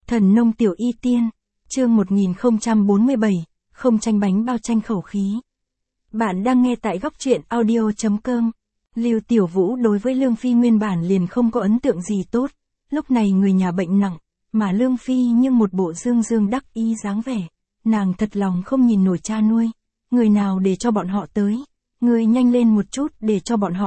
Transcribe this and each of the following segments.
Thần nông tiểu y tiên, chương 1047, không tranh bánh bao tranh khẩu khí. Bạn đang nghe tại góc truyện audio.com. Lưu Tiểu Vũ đối với Lương Phi nguyên bản liền không có ấn tượng gì tốt, lúc này người nhà bệnh nặng, mà Lương Phi nhưng một bộ dương dương đắc ý dáng vẻ, nàng thật lòng không nhìn nổi cha nuôi, người nào để cho bọn họ tới, người nhanh lên một chút để cho bọn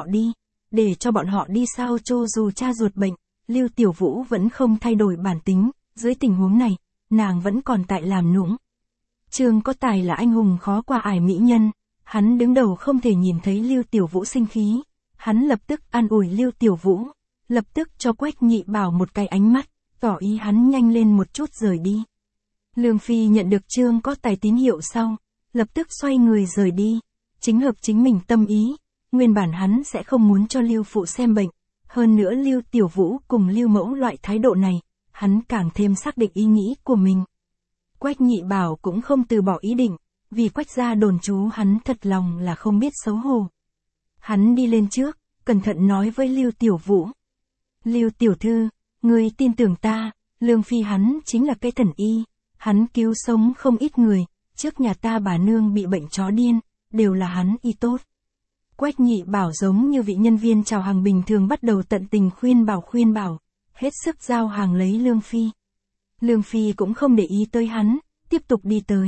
họ đi sao cho dù cha ruột bệnh, Lưu Tiểu Vũ vẫn không thay đổi bản tính, dưới tình huống này, nàng vẫn còn tại làm nũng. Trương Có Tài là anh hùng khó qua ải mỹ nhân, hắn đứng đầu không thể nhìn thấy Lưu Tiểu Vũ sinh khí, hắn lập tức an ủi Lưu Tiểu Vũ, lập tức cho Quách Nhị Bảo một cái ánh mắt, tỏ ý hắn nhanh lên một chút rời đi. Lương Phi nhận được Trương Có Tài tín hiệu sau, lập tức xoay người rời đi, chính hợp chính mình tâm ý, nguyên bản hắn sẽ không muốn cho Lưu Phụ xem bệnh, hơn nữa Lưu Tiểu Vũ cùng Lưu Mẫu loại thái độ này, hắn càng thêm xác định ý nghĩ của mình. Quách Nhị Bảo cũng không từ bỏ ý định, vì Quách gia đồn trú hắn thật lòng là không biết xấu hổ. Hắn đi lên trước, cẩn thận nói với Lưu Tiểu Vũ. Lưu Tiểu Thư, người tin tưởng ta, Lương Phi hắn chính là cái thần y, hắn cứu sống không ít người, trước nhà ta bà nương bị bệnh chó điên, đều là hắn y tốt. Quách Nhị Bảo giống như vị nhân viên chào hàng bình thường bắt đầu tận tình khuyên bảo, hết sức giao hàng lấy Lương Phi. Lương Phi cũng không để ý tới hắn, tiếp tục đi tới.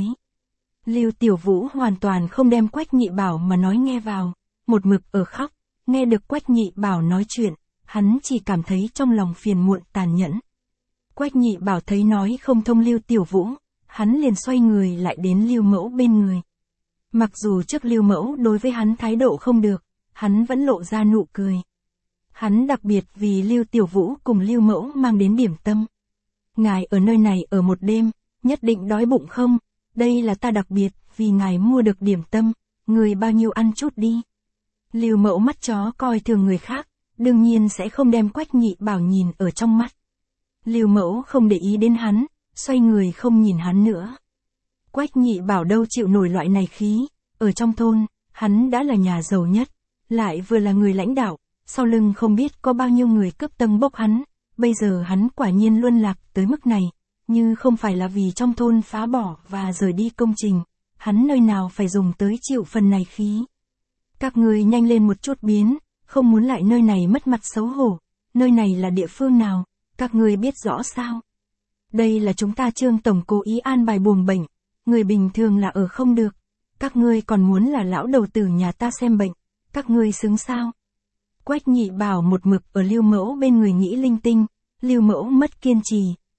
Lưu Tiểu Vũ hoàn toàn không đem Quách Nhị Bảo mà nói nghe vào, một mực ở khóc, nghe được Quách Nhị Bảo nói chuyện, hắn chỉ cảm thấy trong lòng phiền muộn tàn nhẫn. Quách Nhị Bảo thấy nói không thông Lưu Tiểu Vũ, hắn liền xoay người lại đến Lưu Mẫu bên người. Mặc dù trước Lưu Mẫu đối với hắn thái độ không được, hắn vẫn lộ ra nụ cười. Hắn đặc biệt vì Lưu Tiểu Vũ cùng Lưu Mẫu mang đến điểm tâm. Ngài ở nơi này ở một đêm, nhất định đói bụng không? Đây là ta đặc biệt, vì ngài mua được điểm tâm, người bao nhiêu ăn chút đi. Lưu Mẫu mắt chó coi thường người khác, đương nhiên sẽ không đem Quách Nhị Bảo nhìn ở trong mắt. Lưu Mẫu không để ý đến hắn, xoay người không nhìn hắn nữa. Quách Nhị Bảo đâu chịu nổi loại này khí, ở trong thôn, hắn đã là nhà giàu nhất, lại vừa là người lãnh đạo, sau lưng không biết có bao nhiêu người cướp tâng bốc hắn, bây giờ hắn quả nhiên luân lạc tới mức này, như không phải là vì trong thôn phá bỏ và rời đi công trình, hắn nơi nào phải dùng tới chịu phần này khí. Các người nhanh lên một chút biến, không muốn lại nơi này mất mặt xấu hổ, nơi này là địa phương nào, các người biết rõ sao? Đây là chúng ta Trương Tổng cố ý an bài buồng bệnh, người bình thường là ở không được, các ngươi còn muốn là lão đầu tử nhà ta xem bệnh, các ngươi xứng sao? Quách Nhị Bảo một mực ở Lưu Mẫu bên người nghĩ linh tinh, Lưu Mẫu mất kiên trì,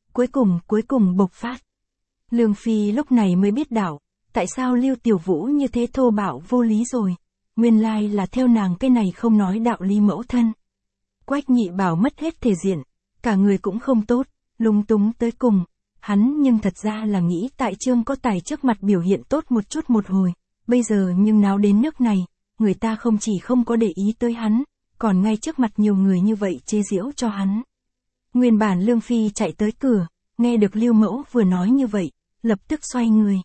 cuối cùng bộc phát. Lương Phi lúc này mới biết đạo, tại sao Lưu Tiểu Vũ như thế thô bạo vô lý rồi, nguyên lai là theo nàng cái này không nói đạo lý mẫu thân. Quách Nhị Bảo mất hết thể diện, cả người cũng không tốt, lung túng tới cùng, hắn nhưng thật ra là nghĩ tại Trương Có Tài trước mặt biểu hiện tốt một chút một hồi, bây giờ nhưng náo đến nước này, người ta không chỉ không có để ý tới hắn, còn ngay trước mặt nhiều người như vậy chế giễu cho hắn. Nguyên bản Lương Phi chạy tới cửa, nghe được Lưu Mẫu vừa nói như vậy, lập tức xoay người.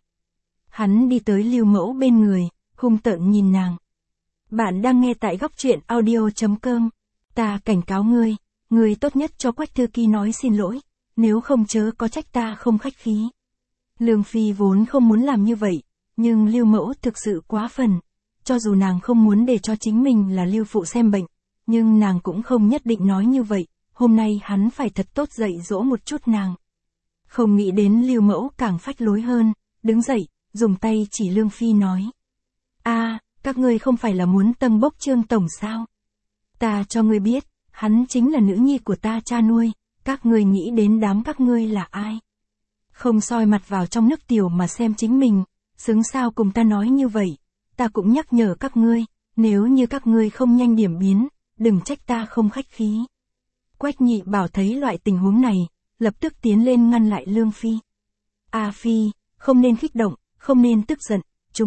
Hắn đi tới Lưu Mẫu bên người, hung tợn nhìn nàng. Bạn đang nghe tại góc truyện audio.com. Ta cảnh cáo ngươi tốt nhất cho Quách Thư Ký nói xin lỗi, nếu không chớ có trách ta không khách khí. Lương Phi vốn không muốn làm như vậy, nhưng Lưu Mẫu thực sự quá phần. Cho dù nàng không muốn để cho chính mình là Lưu Phụ xem bệnh, nhưng nàng cũng không nhất định nói như vậy, hôm nay hắn phải thật tốt dạy dỗ một chút nàng. Không nghĩ đến Lưu Mẫu càng phách lối hơn, đứng dậy, dùng tay chỉ Lương Phi nói. Các ngươi không phải là muốn tâng bốc Trương Tổng sao? Ta cho ngươi biết, hắn chính là nữ nhi của ta cha nuôi, các ngươi nghĩ đến đám các ngươi là ai? Không soi mặt vào trong nước tiểu mà xem chính mình, xứng sao cùng ta nói như vậy, ta cũng nhắc nhở các ngươi, nếu như các ngươi không nhanh điểm biến, đừng trách ta không khách khí. Quách Nhị Bảo thấy loại tình huống này, lập tức tiến lên ngăn lại Lương Phi. Phi, không nên kích động, không nên tức giận,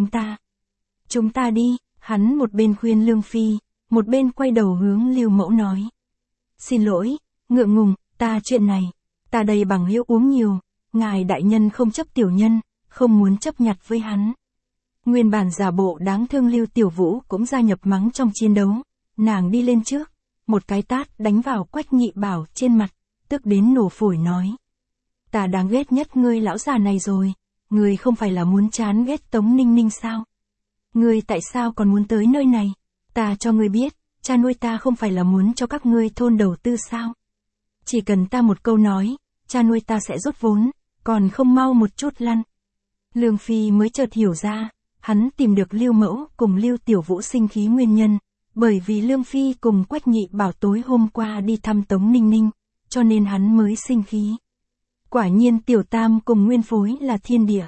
chúng ta đi, hắn một bên khuyên Lương Phi, một bên quay đầu hướng Lưu Mẫu nói. Xin lỗi, ngượng ngùng, chuyện này, ta đây bằng hữu uống nhiều, ngài đại nhân không chấp tiểu nhân, không muốn chấp nhặt với hắn. Nguyên bản giả bộ đáng thương Lưu Tiểu Vũ cũng gia nhập mắng trong chiến đấu, nàng đi lên trước, một cái tát đánh vào Quách Nhị Bảo trên mặt, tức đến nổ phổi nói. ta đáng ghét nhất ngươi lão già này rồi, ngươi không phải là muốn chán ghét Tống Ninh Ninh sao? Ngươi tại sao còn muốn tới nơi này? Ta cho ngươi biết, cha nuôi ta không phải là muốn cho các ngươi thôn đầu tư sao? Chỉ cần ta một câu nói, cha nuôi ta sẽ rút vốn, còn không mau một chút lăn. Lương Phi mới chợt hiểu ra, hắn tìm được Lưu Mẫu cùng Lưu Tiểu Vũ sinh khí nguyên nhân, bởi vì Lương Phi cùng Quách Nhị Bảo tối hôm qua đi thăm Tống Ninh Ninh, cho nên hắn mới sinh khí. Quả nhiên Tiểu Tam cùng Nguyên Phối là thiên địa.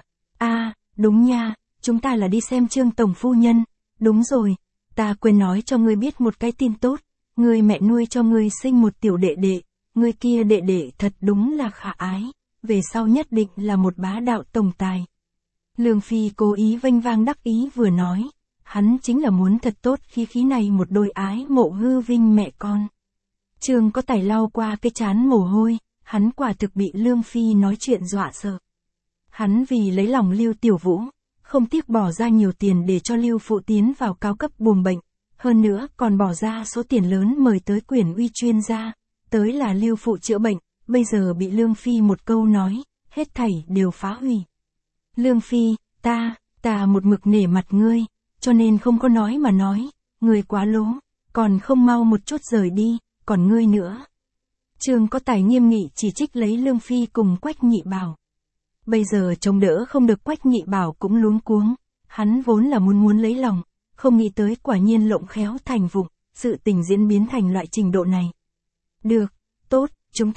Đúng nha, chúng ta là đi xem Trương Tổng Phu Nhân, đúng rồi, ta quên nói cho ngươi biết một cái tin tốt, ngươi mẹ nuôi cho ngươi sinh một tiểu đệ đệ, ngươi kia đệ đệ thật đúng là khả ái, về sau nhất định là một bá đạo tổng tài. Lương Phi cố ý vênh vang đắc ý vừa nói, hắn chính là muốn thật tốt khí này một đôi ái mộ hư vinh mẹ con. Trương có tài lau qua cái trán mồ hôi, hắn quả thực bị Lương Phi nói chuyện dọa sợ. Hắn vì lấy lòng Lưu Tiểu Vũ, không tiếc bỏ ra nhiều tiền để cho Lưu Phụ tiến vào cao cấp buồng bệnh, hơn nữa còn bỏ ra số tiền lớn mời tới quyền uy chuyên gia, tới là Lưu Phụ chữa bệnh, bây giờ bị Lương Phi một câu nói, hết thảy đều phá hủy. Lương Phi, ta một mực nể mặt ngươi, cho nên không có nói mà nói, ngươi quá lố, còn không mau một chút rời đi, còn ngươi nữa. Trương có tài nghiêm nghị chỉ trích lấy Lương Phi cùng Quách Nhị Bảo. Bây giờ chống đỡ không được Quách Nhị Bảo cũng luống cuống, hắn vốn là muốn lấy lòng, không nghĩ tới quả nhiên lộng khéo thành vụng, sự tình diễn biến thành loại trình độ này. Được, tốt, chúng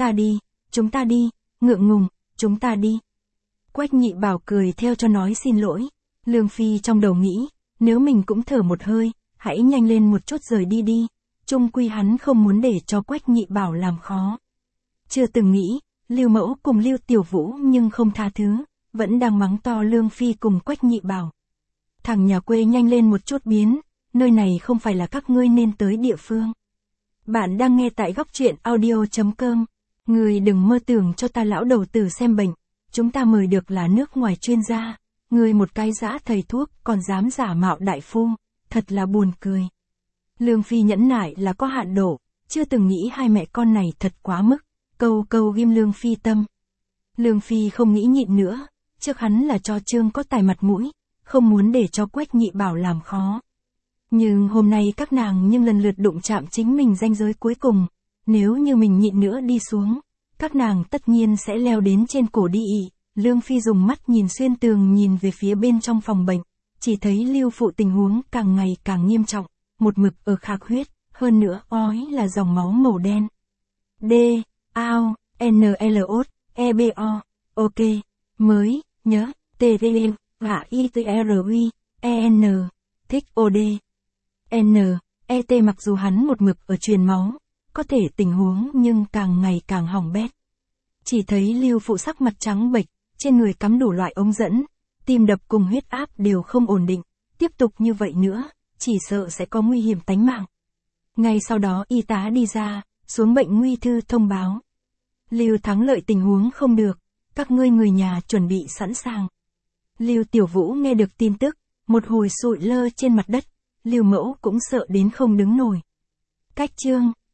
ta đi, ngượng ngùng, chúng ta đi. Quách Nhị Bảo cười theo cho nói xin lỗi, Lương Phi trong đầu nghĩ, nếu mình cũng thở một hơi, hãy nhanh lên một chút rời đi đi, chung quy hắn không muốn để cho Quách Nhị Bảo làm khó. Chưa từng nghĩ, Lưu Mẫu cùng Lưu Tiểu Vũ nhưng không tha thứ, vẫn đang mắng to Lương Phi cùng Quách Nhị Bảo. Thằng nhà quê nhanh lên một chút biến, nơi này không phải là các ngươi nên tới địa phương. Bạn đang nghe tại góc truyện audio.com, người đừng mơ tưởng cho ta lão đầu tử xem bệnh, chúng ta mời được là nước ngoài chuyên gia, người một cái dã thầy thuốc còn dám giả mạo đại phu, thật là buồn cười. Lương Phi nhẫn nại là có hạn độ, chưa từng nghĩ hai mẹ con này thật quá mức, câu ghim Lương Phi tâm. Lương Phi không nghĩ nhịn nữa, trước hắn là cho Trương có tài mặt mũi, không muốn để cho Quách Nhị Bảo làm khó. Nhưng hôm nay các nàng nhưng lần lượt đụng chạm chính mình ranh giới cuối cùng, nếu như mình nhịn nữa đi xuống, các nàng tất nhiên sẽ leo đến trên cổ đi ị. Lương Phi dùng mắt nhìn xuyên tường nhìn về phía bên trong phòng bệnh, chỉ thấy Lưu Phụ tình huống càng ngày càng nghiêm trọng, một mực ở khạc huyết, hơn nữa ói là dòng máu màu đen. D, ao, NLO, EBO, ok, mới, nhớ, TVL, và ITRUI, EN, thích OD, N, ET mặc dù hắn một mực ở truyền máu, có thể tình huống nhưng càng ngày càng hỏng bét. Chỉ thấy Lưu Phụ sắc mặt trắng bệch, trên người cắm đủ loại ống dẫn, tim đập cùng huyết áp đều không ổn định, tiếp tục như vậy nữa, chỉ sợ sẽ có nguy hiểm tánh mạng. Ngay sau đó y tá đi ra, xuống bệnh nguy thư thông báo. Lưu Thắng Lợi tình huống không được, các ngươi người nhà chuẩn bị sẵn sàng. Lưu Tiểu Vũ nghe được tin tức, một hồi sụi lơ trên mặt đất, Lưu Mẫu cũng sợ đến không đứng nổi. Cách chương